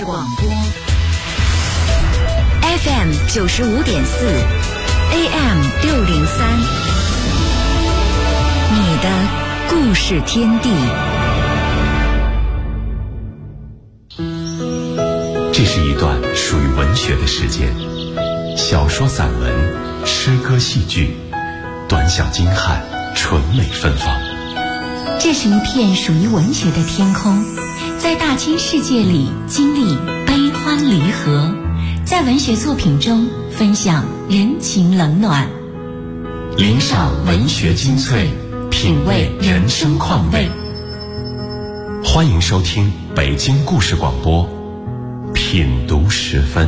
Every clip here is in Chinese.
事广播 FM 95.4 AM 603，你的故事天地。 这是一段属于文学的时间，小说、散文、诗歌、戏剧，短小精悍，纯美芬芳。 这是一片属于文学的天空，在大千世界里经历悲欢离合，在文学作品中分享人情冷暖， 领赏文学精粹，品味人生况味。欢迎收听北京故事广播品读时分。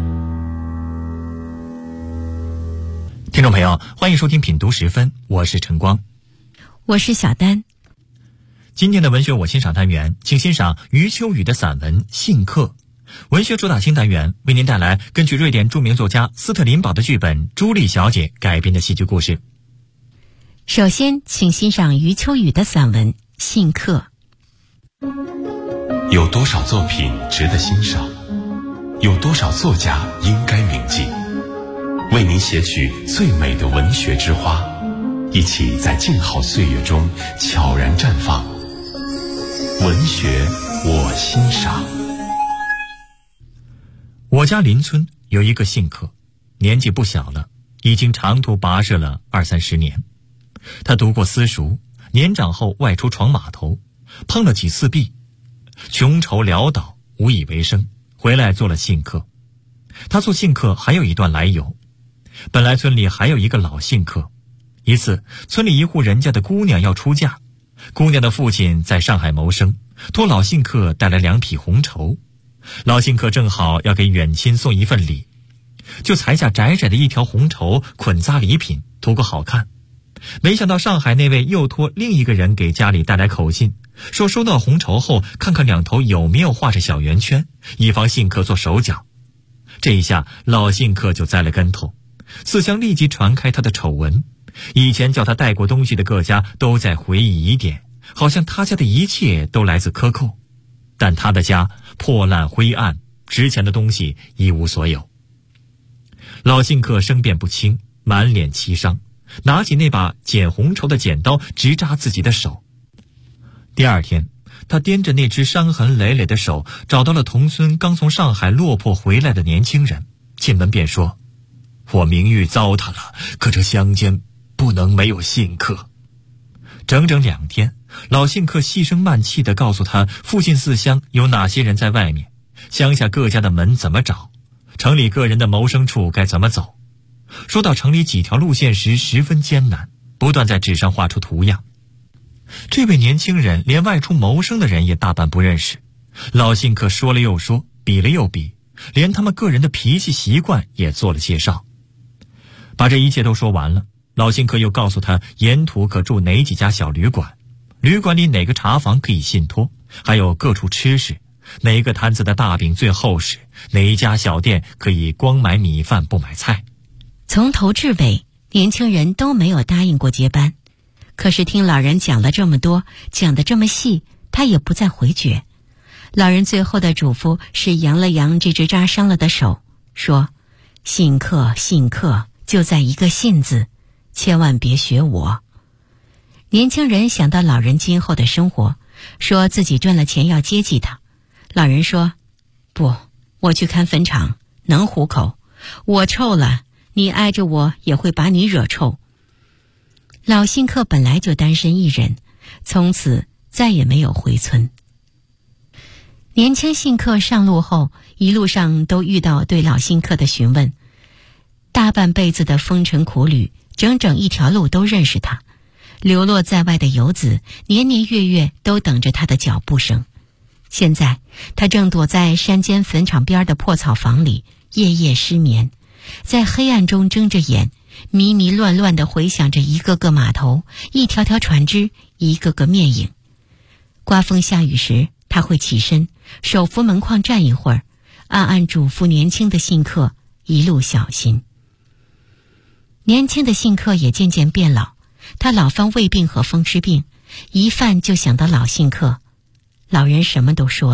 听众朋友，欢迎收听品读时分，我是晨光， 我是小丹。 今天的文学我欣赏单元，请欣赏余秋雨的散文《信客》。文学主打新单元为您带来根据瑞典著名作家斯特林堡的剧本《朱莉小姐》改编的戏剧故事。 首先请欣赏余秋雨的散文《信客》。 有多少作品值得欣赏？有多少作家应该铭记？为您写取最美的文学之花，一起在静好岁月中悄然绽放。文学我欣赏。 我家邻村有一个信客，年纪不小了，已经长途跋涉了20-30年。他读过私塾，年长后外出闯码头，碰了几次壁，穷愁潦倒，无以为生，回来做了信客。他做信客还有一段来由。本来村里还有一个老信客，一次村里一户人家的姑娘要出嫁，姑娘的父亲在上海谋生，托老信客带来2匹红绸。老信客正好要给远亲送一份礼，就裁下窄窄的一条红绸捆扎礼品，图个好看。没想到上海那位又托另一个人给家里带来口信，说收到红绸后看看两头有没有画着小圆圈，以防信客做手脚。这一下老信客就栽了跟头，四乡立即传开他的丑闻。以前叫他带过东西的各家都在回忆疑点，好像他家的一切都来自克扣，但他的家破烂灰暗，值钱的东西一无所有。老信客声辩不清，满脸凄伤，拿起那把剪红绸的剪刀直扎自己的手。第二天，他掂着那只伤痕累累的手，找到了同村刚从上海落魄回来的年轻人，进门便说：我名誉糟蹋了，可这乡间不能没有信客。整整2天，老信客细声慢气地告诉他附近4乡有哪些人在外面，乡下各家的门怎么找，城里个人的谋生处该怎么走。说到城里几条路线时十分艰难，不断在纸上画出图样。这位年轻人连外出谋生的人也大半不认识，老信客说了又说，比了又比，连他们个人的脾气习惯也做了介绍。把这一切都说完了，老信客又告诉他沿途可住哪几家小旅馆，旅馆里哪个茶房可以信托，还有各处吃食，哪一个摊子的大饼最厚实，哪一家小店可以光买米饭不买菜。 从头至尾，年轻人都没有答应过接班，可是听老人讲了这么多，讲得这么细，他也不再回绝。老人最后的嘱咐是扬了扬这只扎伤了的手，说：信客信客，就在一个信字，千万别学我。年轻人想到老人今后的生活，说自己赚了钱要接济他。老人说：不，我去看坟场，能糊口，我臭了，你挨着我也会把你惹臭。老信客本来就单身一人，从此再也没有回村。年轻信客上路后，一路上都遇到对老信客的询问，大半辈子的风尘苦旅，整整一条路都认识他。流落在外的游子，年年月月都等着他的脚步声。现在他正躲在山间坟场边的破草房里，夜夜失眠，在黑暗中睁着眼，迷迷乱乱地回想着一个个码头，一条条船只，一个个面影。刮风下雨时，他会起身，手扶门框站一会儿，暗暗嘱咐年轻的信客一路小心。年轻的信客也渐渐变老，他老犯胃病和风湿病，一犯就想到老信客。老人什么都说了，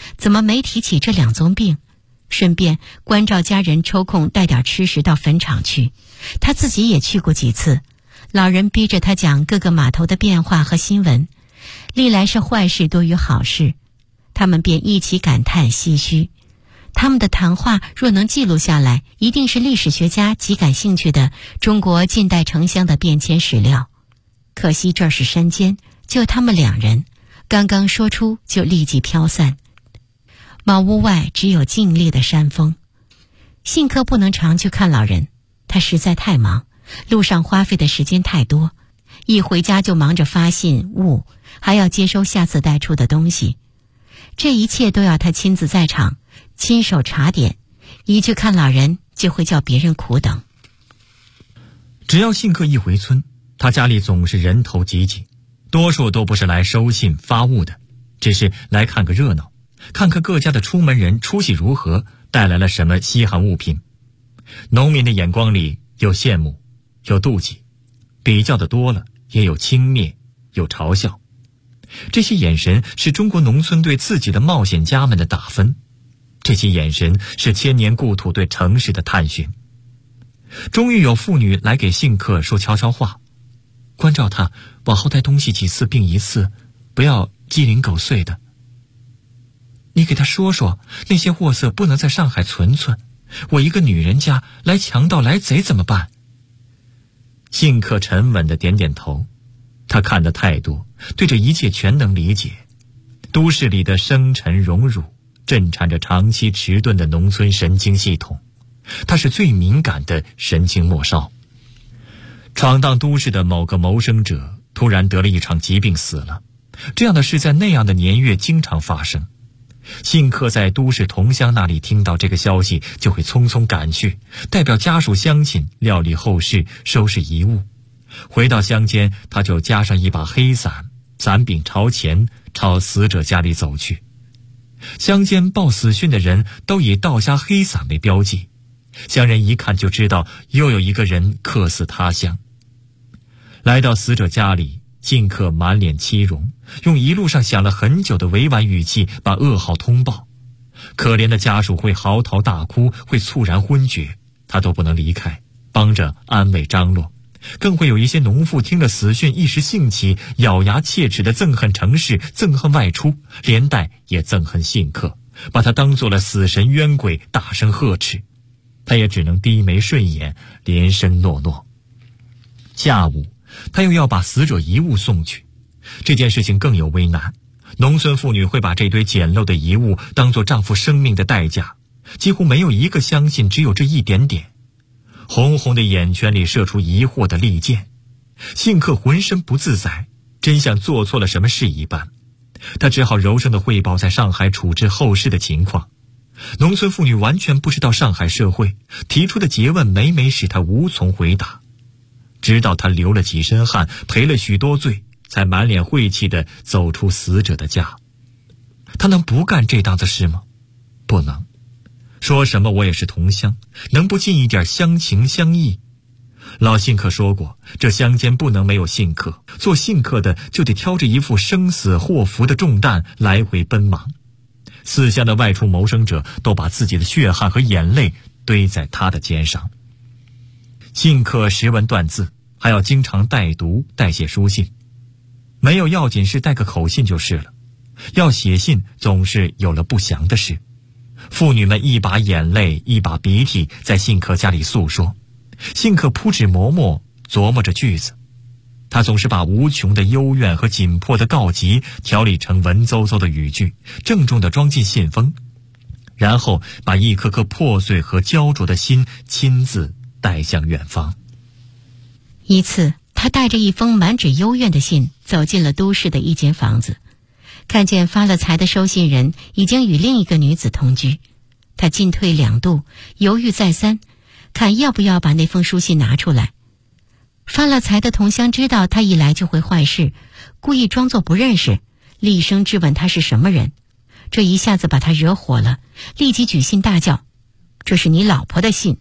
怎么没提起这2宗病？顺便关照家人抽空带点吃食到坟场去。他自己也去过几次，老人逼着他讲各个码头的变化和新闻，历来是坏事多于好事，他们便一起感叹唏嘘。他们的谈话若能记录下来，一定是历史学家极感兴趣的中国近代城乡的变迁史料。可惜这是山间，就他们2人，刚刚说出就立即飘散。茅屋外只有静谧的山峰。信客不能常去看老人，他实在太忙，路上花费的时间太多，一回家就忙着发信物，还要接收下次带出的东西，这一切都要他亲自在场，亲手查点，一去看老人就会叫别人苦等。 只要信客一回村，他家里总是人头挤挤，多数都不是来收信发物的，只是来看个热闹，看看各家的出门人出息如何，带来了什么稀罕物品。农民的眼光里有羡慕，有妒忌，比较的多了，也有轻蔑，有嘲笑。这些眼神是中国农村对自己的冒险家们的打分，这些眼神是千年故土对城市的探寻。终于有妇女来给信客说悄悄话，关照他往后带东西几次并一次，不要鸡零狗碎的。你给他说说，那些货色不能在上海存，我一个女人家来强盗来贼怎么办？信客沉稳地点点头，他看得太多，对这一切全能理解。都市里的生沉荣辱震颤着长期迟钝的农村神经系统，他是最敏感的神经末梢。闯荡都市的某个谋生者突然得了一场疾病死了，这样的事在那样的年月经常发生。信客在都市同乡那里听到这个消息，就会匆匆赶去，代表家属乡亲料理后事，收拾遗物。回到乡间，他就夹上一把黑伞，伞柄朝前，朝死者家里走去。乡间报死讯的人都以倒下黑伞为标记，乡人一看就知道又有一个人客死他乡。来到死者家里，信客满脸凄容，用一路上想了很久的委婉语气把噩耗通报。可怜的家属会嚎啕大哭，会猝然昏厥，他都不能离开，帮着安慰张罗。更会有一些农妇听了死讯一时兴起，咬牙切齿地憎恨城市，憎恨外出，连带也憎恨信客，把他当作了死神冤鬼，大声呵斥。他也只能低眉顺眼，连声诺诺。下午他又要把死者遗物送去，这件事情更有为难。农村妇女会把这堆简陋的遗物当作丈夫生命的代价，几乎没有一个相信只有这一点点。红红的眼圈里射出疑惑的利剑，信客浑身不自在，真像做错了什么事一般。他只好柔声地汇报在上海处置后事的情况。农村妇女完全不知道上海社会，提出的诘问每每使他无从回答。直到他流了几身汗，赔了许多罪，才满脸晦气地走出死者的家。他能不干这档子事吗？不能。说什么我也是同乡，能不尽一点乡情乡义？老信客说过，这乡间不能没有信客，做信客的就得挑着一副生死祸福的重担来回奔忙。四乡的外出谋生者都把自己的血汗和眼泪堆在他的肩上。信客识文断字，还要经常代读代写书信，没有要紧事带个口信就是了。要写信总是有了不祥的事。妇女们一把眼泪一把鼻涕在信客家里诉说，信客铺纸磨墨琢磨着句子，他总是把无穷的幽怨和紧迫的告急调理成文绉绉的语句，郑重地装进信封，然后把一颗颗破碎和焦灼的心亲自带向远方。 一次，他带着一封满纸幽怨的信走进了都市的一间房子，看见发了财的收信人已经与另一个女子同居，他进退两度，犹豫再三，看要不要把那封书信拿出来。发了财的同乡知道他一来就会坏事，故意装作不认识，厉声质问他是什么人。这一下子把他惹火了，立即举信大叫：“这是你老婆的信！”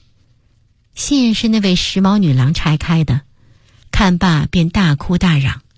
信是那位时髦女郎拆开的，看罢便大哭大嚷。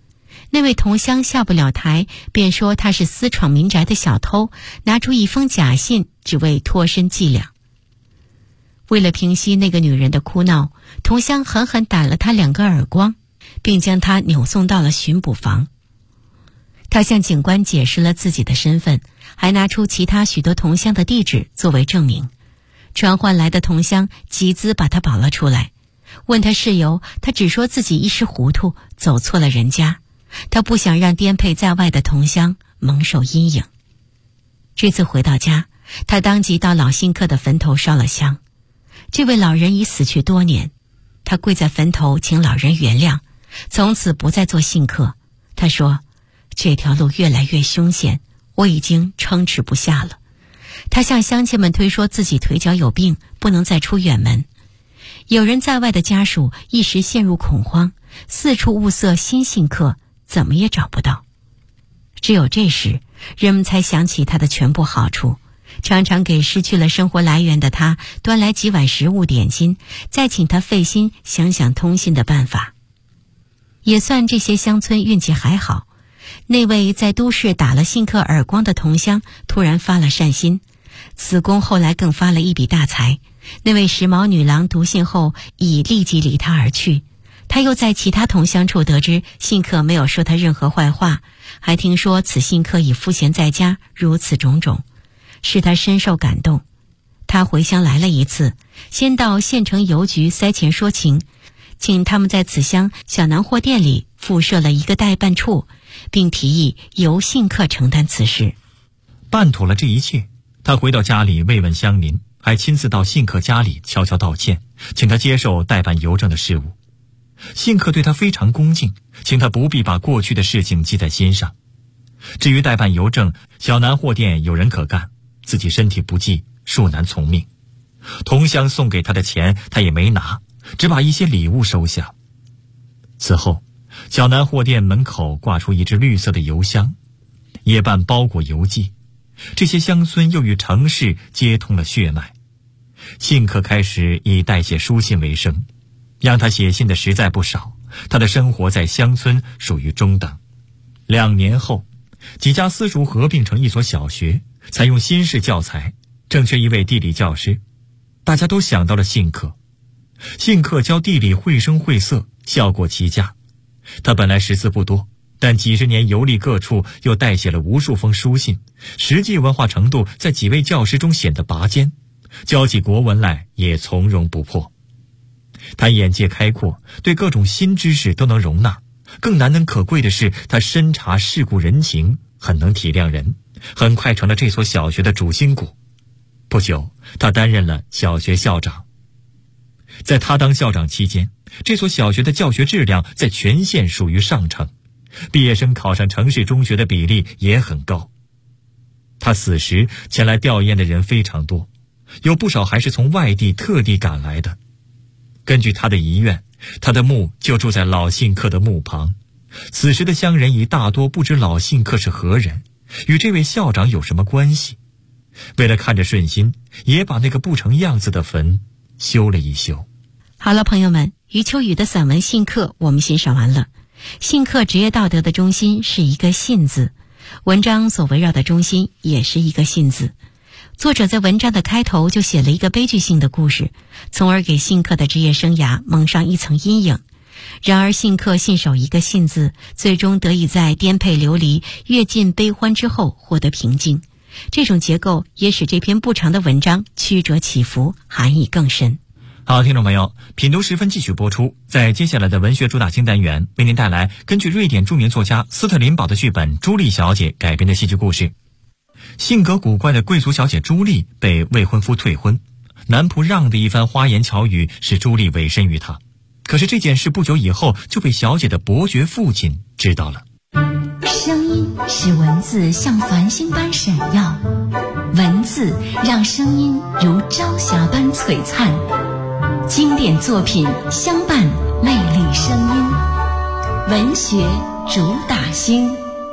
那位同乡下不了台，便说他是私闯民宅的小偷，拿出一封假信，只为脱身伎俩。为了平息那个女人的哭闹，同乡狠狠打了她2个耳光，并将她扭送到了巡捕房。他向警官解释了自己的身份，还拿出其他许多同乡的地址作为证明。传唤来的同乡集资把他保了出来，问他事由，他只说自己一时糊涂，走错了人家。他不想让颠沛在外的同乡蒙受阴影。这次回到家，他当即到老信客的坟头烧了香。这位老人已死去多年，他跪在坟头请老人原谅，从此不再做信客。他说，这条路越来越凶险，我已经撑持不下了。他向乡亲们推说自己腿脚有病，不能再出远门。有人在外的家属一时陷入恐慌，四处物色新信客，怎么也找不到。只有这时，人们才想起他的全部好处，常常给失去了生活来源的他端来几碗食物点心，再请他费心想想通信的办法。也算这些乡村运气还好，那位在都市打了信客耳光的同乡突然发了善心，此公后来更发了一笔大财。那位时髦女郎读信后已立即离他而去。他又在其他同乡处得知信客没有说他任何坏话，还听说此信客已赋闲在家，如此种种，使他深受感动。他回乡来了一次，先到县城邮局塞钱说情，请他们在此乡小南货店里附设了一个代办处，并提议由信客承担此事。 办妥了这一切，他回到家里慰问乡邻，还亲自到信客家里悄悄道歉，请他接受代办邮政的事务。信客对他非常恭敬，请他不必把过去的事情记在心上。至于代办邮政，小南货店有人可干，自己身体不济，恕难从命。同乡送给他的钱他也没拿，只把一些礼物收下。此后，小南货店门口挂出一只绿色的邮箱，也办包裹邮寄。这些乡村又与城市接通了血脉。信客开始以代写书信为生，让他写信的实在不少，他的生活在乡村属于中等。2年后，几家私塾合并成一所小学，采用新式教材，正缺一位地理教师。大家都想到了信客。信客教地理绘声绘色，效果奇佳。他本来识字不多，但几十年游历各处，又代写了无数封书信，实际文化程度在几位教师中显得拔尖，教起国文来也从容不迫。他眼界开阔，对各种新知识都能容纳。更难能可贵的是，他深察世故人情，很能体谅人，很快成了这所小学的主心骨。不久，他担任了小学校长。在他当校长期间，这所小学的教学质量在全县属于上乘，毕业生考上城市中学的比例也很高。他死时前来吊唁的人非常多，有不少还是从外地特地赶来的。根据他的遗愿，他的墓就住在老信客的墓旁。此时的乡人已大多不知老信客是何人，与这位校长有什么关系。为了看着顺心，也把那个不成样子的坟修了一修。 好了，朋友们，余秋雨的散文《信客》我们欣赏完了。信客职业道德的中心是一个信字，文章所围绕的中心也是一个信字。作者在文章的开头就写了一个悲剧性的故事，从而给信客的职业生涯蒙上一层阴影。然而信客信守一个信字，最终得以在颠沛流离、阅尽悲欢之后获得平静。这种结构也使这篇不长的文章曲折起伏，含义更深。 好，听众朋友，品读10分继续播出。在接下来的文学主打清单元，为您带来根据瑞典著名作家斯特林堡的剧本《朱莉小姐》改编的戏剧故事。性格古怪的贵族小姐朱莉被未婚夫退婚，男仆让的一番花言巧语使朱莉委身于他。可是这件事不久以后就被小姐的伯爵父亲知道了。 声音使文字像繁星般闪耀，文字让声音如朝霞般璀璨。经典作品相伴，魅力声音，文学主打星。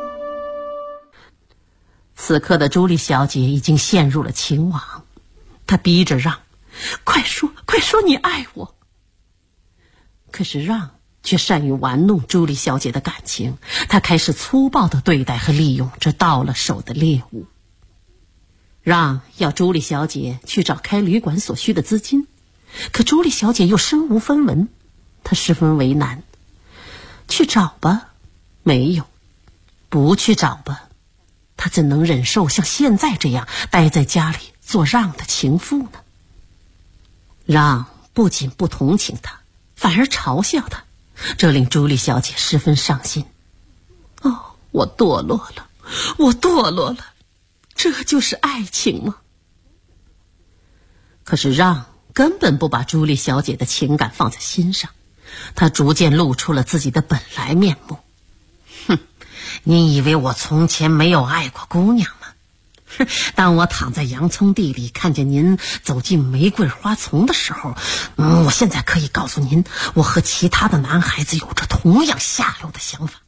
此刻的朱莉小姐已经陷入了情网，她逼着让，快说你爱我。可是让却善于玩弄朱莉小姐的感情，他开始粗暴地对待和利用这到了手的猎物。让要朱莉小姐去找开旅馆所需的资金，可朱莉小姐又身无分文，她十分为难。去找吧，没有；不去找吧，她怎能忍受像现在这样待在家里做让的情妇呢？让不仅不同情她，反而嘲笑她，这令朱莉小姐十分伤心。哦，我堕落了，我堕落了，这就是爱情吗？可是让根本不把朱莉小姐的情感放在心上，他逐渐露出了自己的本来面目。哼，您以为我从前没有爱过姑娘吗？当我躺在洋葱地里看见您走进玫瑰花丛的时候，我现在可以告诉您，我和其他的男孩子有着同样下流的想法。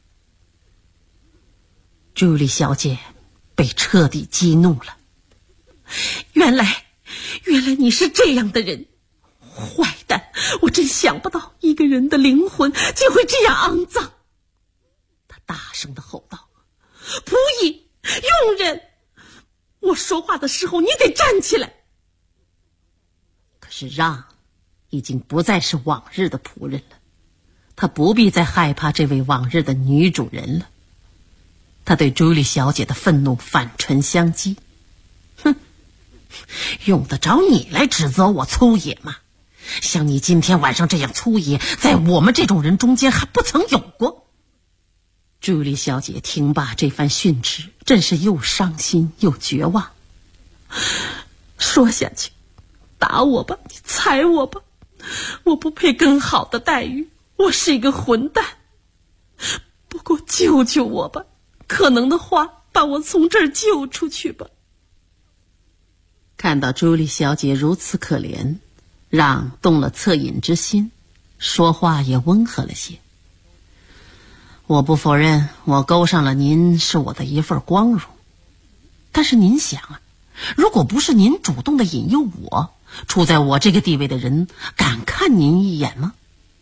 朱莉小姐被彻底激怒了。原来你是这样的人，坏蛋！我真想不到一个人的灵魂竟会这样肮脏。他大声地吼道：仆役，佣人，我说话的时候你得站起来。可是让已经不再是往日的仆人了，他不必再害怕这位往日的女主人了。他对朱莉小姐的愤怒反唇相讥：哼，用得着你来指责我粗野吗？像你今天晚上这样粗野，在我们这种人中间还不曾有过。朱莉小姐听罢这番训斥，真是又伤心又绝望。说下去，打我吧，你踩我吧，我不配更好的待遇，我是一个混蛋。不过救救我吧，可能的话把我从这儿救出去吧。看到朱莉小姐如此可怜，让动了恻隐之心，说话也温和了些。我不否认我勾上了您是我的一份光荣，但是您想啊，如果不是您主动的引诱我，处在我这个地位的人敢看您一眼吗？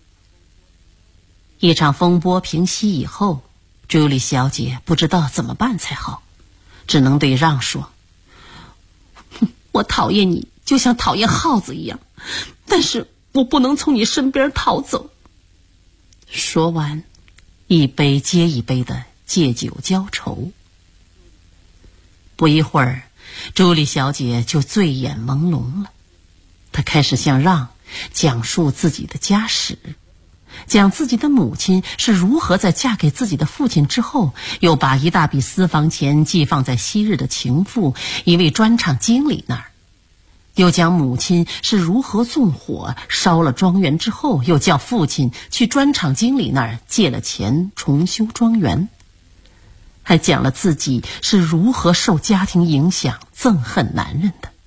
一场风波平息以后，朱莉小姐不知道怎么办才好，只能对让说：我讨厌你就像讨厌耗子一样，但是我不能从你身边逃走。说完，一杯接一杯的借酒浇愁。不一会儿，朱莉小姐就醉眼朦胧了。她开始向让讲述自己的家史，讲自己的母亲是如何在嫁给自己的父亲之后，又把一大笔私房钱寄放在昔日的情妇一位砖厂经理那儿，又讲母亲是如何纵火烧了庄园之后，又叫父亲去砖厂经理那儿借了钱重修庄园，还讲了自己是如何受家庭影响憎恨男人的。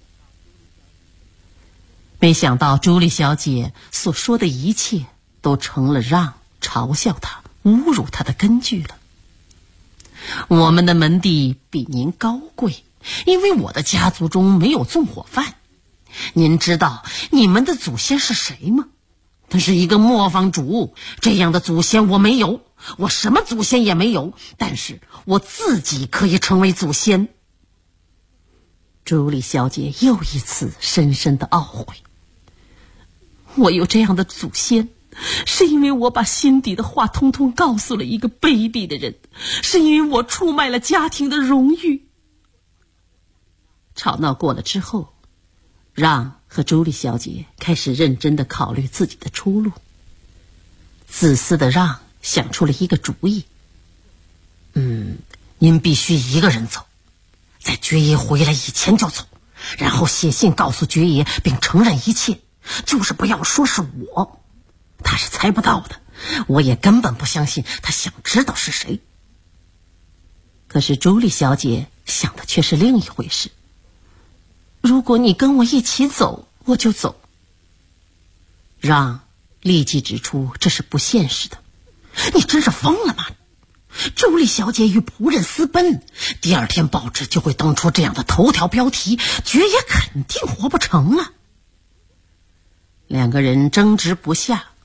没想到朱莉小姐所说的一切都成了让嘲笑她、侮辱她的根据了。我们的门第比您高贵，因为我的家族中没有纵火犯。您知道你们的祖先是谁吗？他是一个磨坊主，这样的祖先我没有，我什么祖先也没有，但是我自己可以成为祖先。朱莉小姐又一次深深的懊悔。我有这样的祖先，是因为我把心底的话通通告诉了一个卑鄙的人，是因为我出卖了家庭的荣誉。吵闹过了之后，让和朱莉小姐开始认真地考虑自己的出路。自私的让想出了一个主意：您必须一个人走，在爵爷回来以前就走，然后写信告诉爵爷并承认一切，就是不要说是我，他是猜不到的，我也根本不相信他想知道是谁。可是朱莉小姐想的却是另一回事。如果你跟我一起走，我就走。让立即指出这是不现实的。你真是疯了吗？朱莉小姐与仆人私奔，第二天报纸就会登出这样的头条标题，爵爷肯定活不成了。两个人争执不下，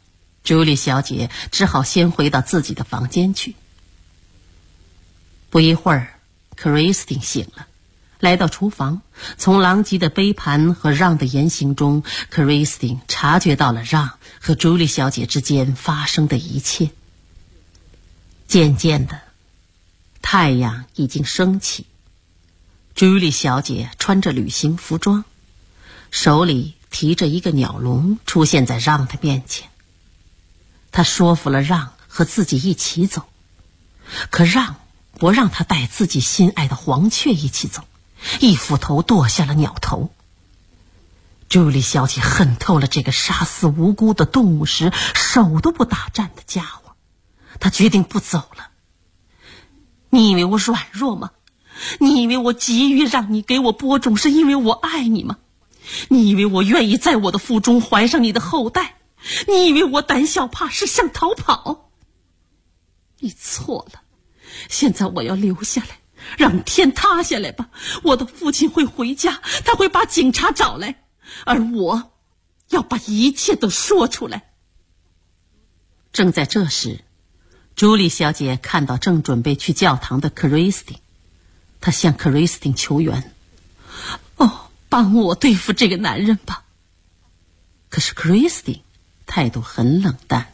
朱莉小姐只好先回到自己的房间去。不一会儿，克里斯汀醒了，来到厨房，从狼藉的杯盘和让的言行中，克里斯汀察觉到了让和朱莉小姐之间发生的一切。渐渐的，太阳已经升起，朱莉小姐穿着旅行服装，手里提着一个鸟笼，出现在让的面前。她说服了让和自己一起走，可让不让她带自己心爱的黄雀一起走，一斧头剁下了鸟头。朱莉小姐恨透了这个杀死无辜的动物时手都不打颤的家伙，她决定不走了。你以为我软弱吗？你以为我急于让你给我播种是因为我爱你吗？你以为我愿意在我的腹中怀上你的后代？你以为我胆小怕是想逃跑？你错了，现在我要留下来，让天塌下来吧。我的父亲会回家，他会把警察找来，而我要把一切都说出来。正在这时，朱莉小姐看到正准备去教堂的克里斯汀，她向克里斯汀求援：帮我对付这个男人吧。可是克里斯汀态度很冷淡。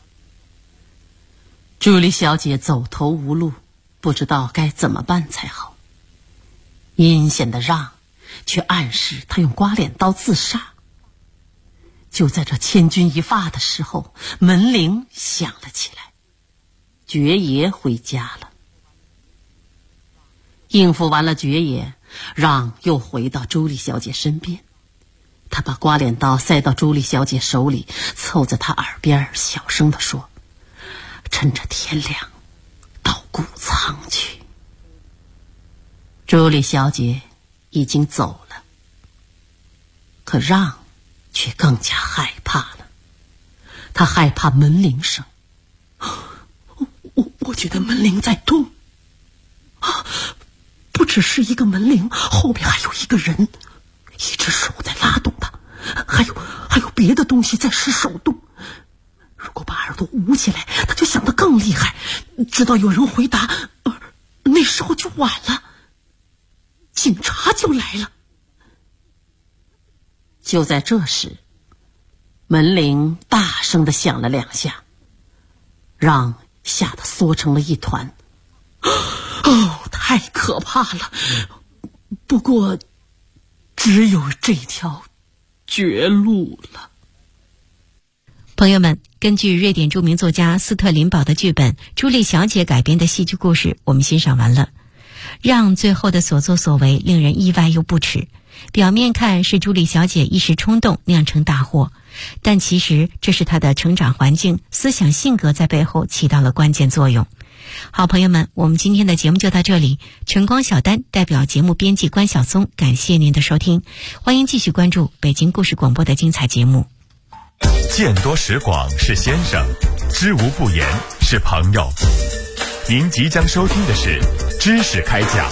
朱莉小姐走投无路，不知道该怎么办才好。阴险的让却暗示她用刮脸刀自杀。就在这千钧一发的时候，门铃响了起来，爵爷回家了。应付完了爵爷，让又回到朱莉小姐身边。他把刮脸刀塞到朱莉小姐手里，凑在她耳边小声地说：趁着天亮到谷仓去。朱莉小姐已经走了，可让却更加害怕了。他害怕门铃声，我觉得门铃在动啊，不只是一个门铃，后面还有一个人，一只手在拉动它，还有别的东西在使手动。如果把耳朵捂起来，他就想得更厉害，直到有人回答，那时候就晚了，警察就来了。就在这时，门铃大声地响了2下，让吓得缩成了一团。太可怕了！不过，只有这条绝路了。 朋友们，根据瑞典著名作家斯特林堡的剧本《朱莉小姐》改编的戏剧故事，我们欣赏完了。让最后的所作所为令人意外又不耻，表面看是朱莉小姐一时冲动酿成大祸，但其实这是她的成长环境、思想性格在背后起到了关键作用。好朋友们，我们今天的节目就到这里。晨光小丹代表节目编辑关晓松，感谢您的收听，欢迎继续关注北京故事广播的精彩节目。 见多识广是先生，知无不言是朋友。您即将收听的是知识开讲。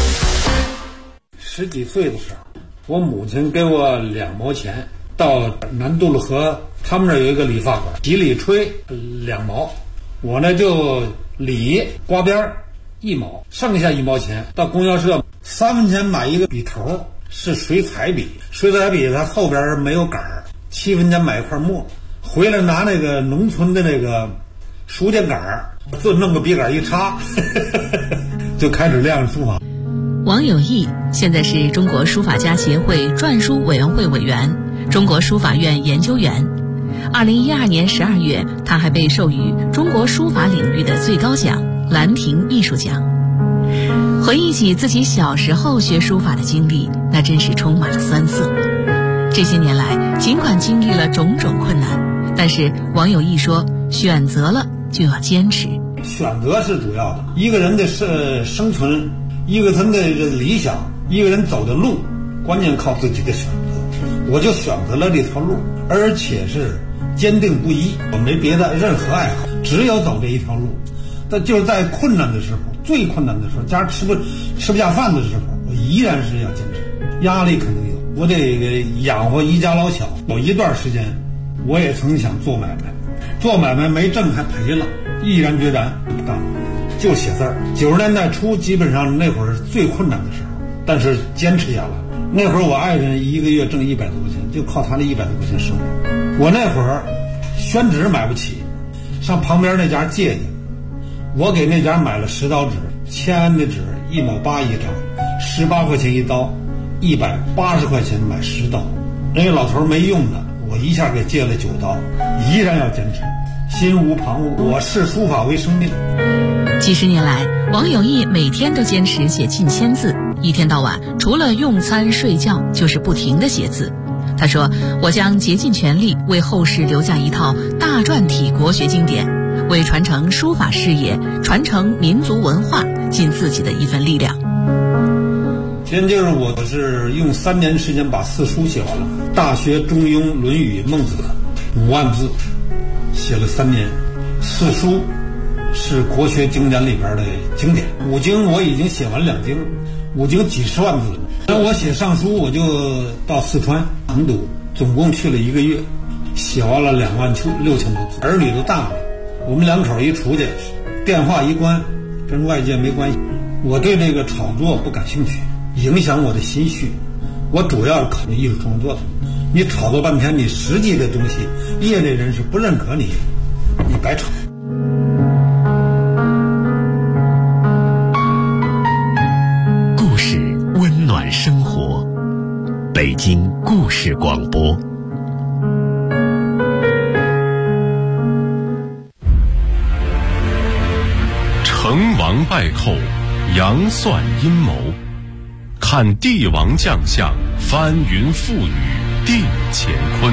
10几岁的时候，我母亲给我2毛钱，到南渡路河，他们那儿有一个理发馆，洗理吹2毛，我呢就理刮边1毛，剩下1毛钱到供销社3分钱买一个笔头，是水彩笔，水彩笔它后边没有杆儿，7分钱买一块墨，回来拿那个农村的那个书架杆儿，就弄个笔杆一插就开始练书法。 王有义现在是中国书法家协会篆书委员会委员、中国书法院研究员。2012年12月，他还被授予中国书法领域的最高奖兰亭艺术奖。回忆起自己小时候学书法的经历，那真是充满了酸涩。这些年来，尽管经历了种种困难，但是王有义说，选择了就要坚持。 选择是主要的，一个人的生存，一个人的理想，一个人走的路，关键靠自己的选择。我就选择了这条路，而且是坚定不移，我没别的任何爱好，只有走这一条路。但就是在困难的时候，最困难的时候，家吃不下饭的时候，我依然是要坚持。压力肯定有，我得养活一家老小。有一段时间，我也曾想做买卖， 做买卖没挣还赔了，毅然决然不干了，就写字儿。90年代初基本上那会儿是最困难的时候，但是坚持下来。那会儿我爱人一个月挣100多块钱，就靠他那100多块钱生活。我那会儿宣纸买不起，上旁边那家借去，我给那家买了10刀纸，签安的纸1毛8一张，18块钱一刀，180块钱买10刀。那个老头没用的，我一下给借了9刀，依然要坚持，心无旁骛。我视书法为生命。 几十年来，王有义每天都坚持写近1000字，一天到晚除了用餐睡觉就是不停地写字。他说，我将竭尽全力为后世留下一套大篆体国学经典，为传承书法事业、传承民族文化尽自己的一份力量。 今天就是我是用3年时间把4书写完了，《大学》《中庸》《论语》《孟子》5万字，写了3年。4书是国学经典里边的经典，5经我已经写完2经，5经几十万字。那我写上书，我就到四川成都，总共去了1个月，写完了26000多字。儿女都大了，我们2口一出去，电话一关，跟外界没关系。我对这个炒作不感兴趣，影响我的心绪。我主要是考虑艺术创作的。你炒作半天，你实际的东西，业内人士不认可你，你白炒。 故事温暖生活，北京故事广播。成王败寇，杨算阴谋，看帝王将相，翻云覆雨，定乾坤。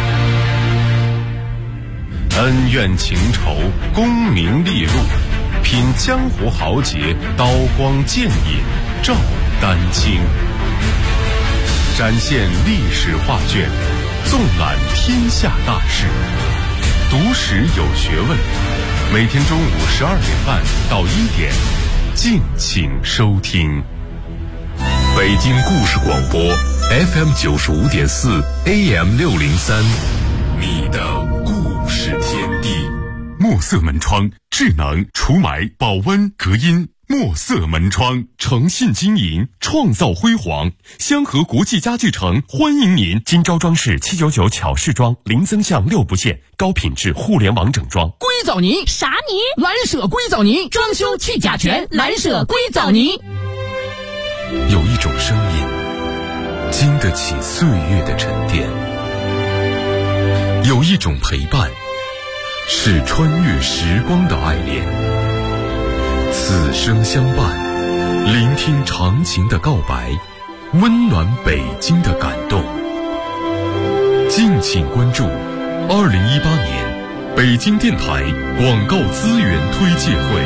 恩怨情仇，功名利禄，品江湖豪杰，刀光剑影，照丹青。展现历史画卷，纵览天下大事，读史有学问。每天中午12点半到1点，敬请收听。北京故事广播 FM 95.4 AM 603，你的故事天地。墨色门窗，智能除霾、保温、隔音。墨色门窗，诚信经营，创造辉煌。香河国际家具城欢迎您！今朝装饰799巧饰装，零增项6不限，高品质互联网整装。 硅藻泥啥泥？蓝舍硅藻泥，装修去甲醛，蓝舍硅藻泥。 有一种声音，经得起岁月的沉淀；有一种陪伴，是穿越时光的爱恋。此生相伴，聆听长情的告白，温暖北京的感动。敬请关注2018年北京电台广告资源推介会。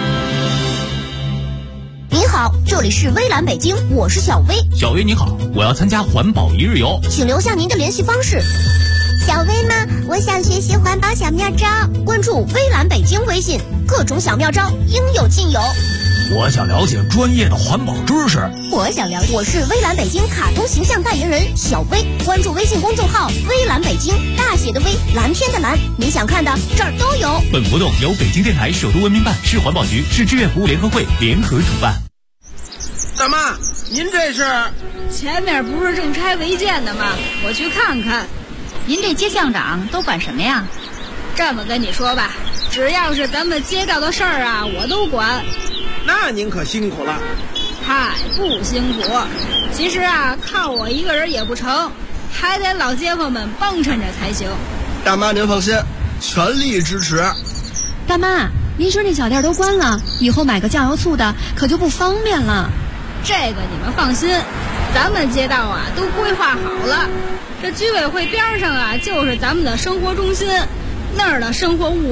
您好，这里是微蓝北京，我是小薇。 小薇你好，我要参加环保1日游， 请留下您的联系方式。小薇吗？我想学习环保小妙招，关注微蓝北京微信，各种小妙招应有尽有。 我想了解专业的环保知识。 我是微蓝北京卡通形象代言人小薇，关注微信公众号微蓝北京，大写的微，蓝天的蓝，你想看的这儿都有。 本活动由北京电台首都文明办、市环保局、市志愿服务联合会联合主办。 大妈，您这是？ 前面不是正拆违建的吗？我去看看。 您这街巷长都管什么呀？ 这么跟你说吧，只要是咱们街道的事儿啊，我都管。 那您可辛苦了。 嗨，不辛苦。其实啊，靠我一个人也不成，还得老街坊们帮衬着才行。 大妈您放心，全力支持。 大妈，您说那小店都关了，以后买个酱油醋的可就不方便了。 这个你们放心，咱们街道啊都规划好了。这居委会边上啊，就是咱们的生活中心，那儿的生活物